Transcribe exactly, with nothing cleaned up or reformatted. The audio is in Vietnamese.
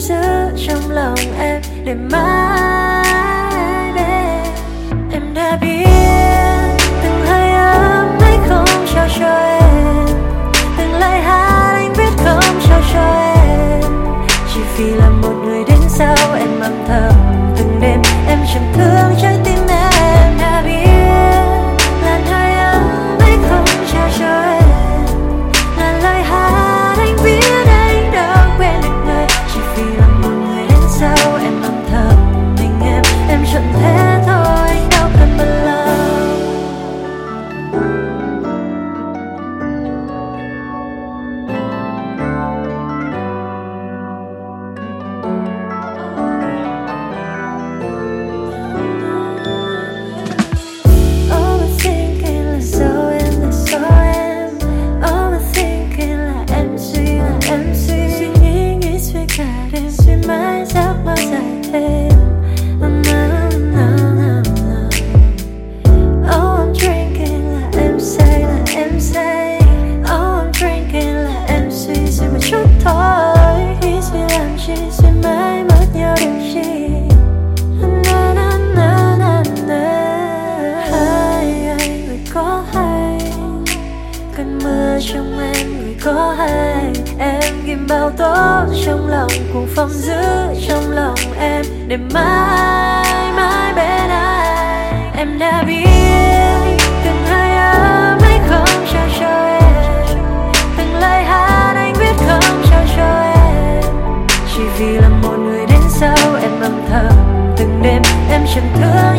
giữ trong lòng em để mãi bên. Em đã biết từng hơi ấm anh không trao cho em, từng lời hát anh viết không trao cho em, chỉ vì là một người đến sau em âm thầm từng đêm em chẳng thương trái tim em. Em đã biết làn hơi ấm anh không trao cho em, là lời hát anh viết anh đâu quên được người, chỉ vì là một người đến sau em âm thầm mình em em chẳng thế thôi anh đâu cần bao lâu. Overthinking là do em, là do em. Overthinking là em suy, là em suy. Suy nghĩ nghĩ suy cả đêm, suy mãi giấc mơ dài thêm. Oh, no, no, no, no. Oh, I'm drinking là em say, là em say. Oh, I'm drinking là em suy, suy một chút thôi. Nghĩ suy làm chi, suy mãi mất nhau được chi. Na na na na na. Hay hay người có hay, cơn mưa trong em người có hay. Em ghim bao tố trong lòng cùng phong giữ trong lòng em để mãi mãi bên anh. Em đã biết từng hơi ấm anh không trao cho em, từng lời hát anh viết không trao cho em, chỉ vì là một người đến sau em âm thầm từng đêm em chẳng thương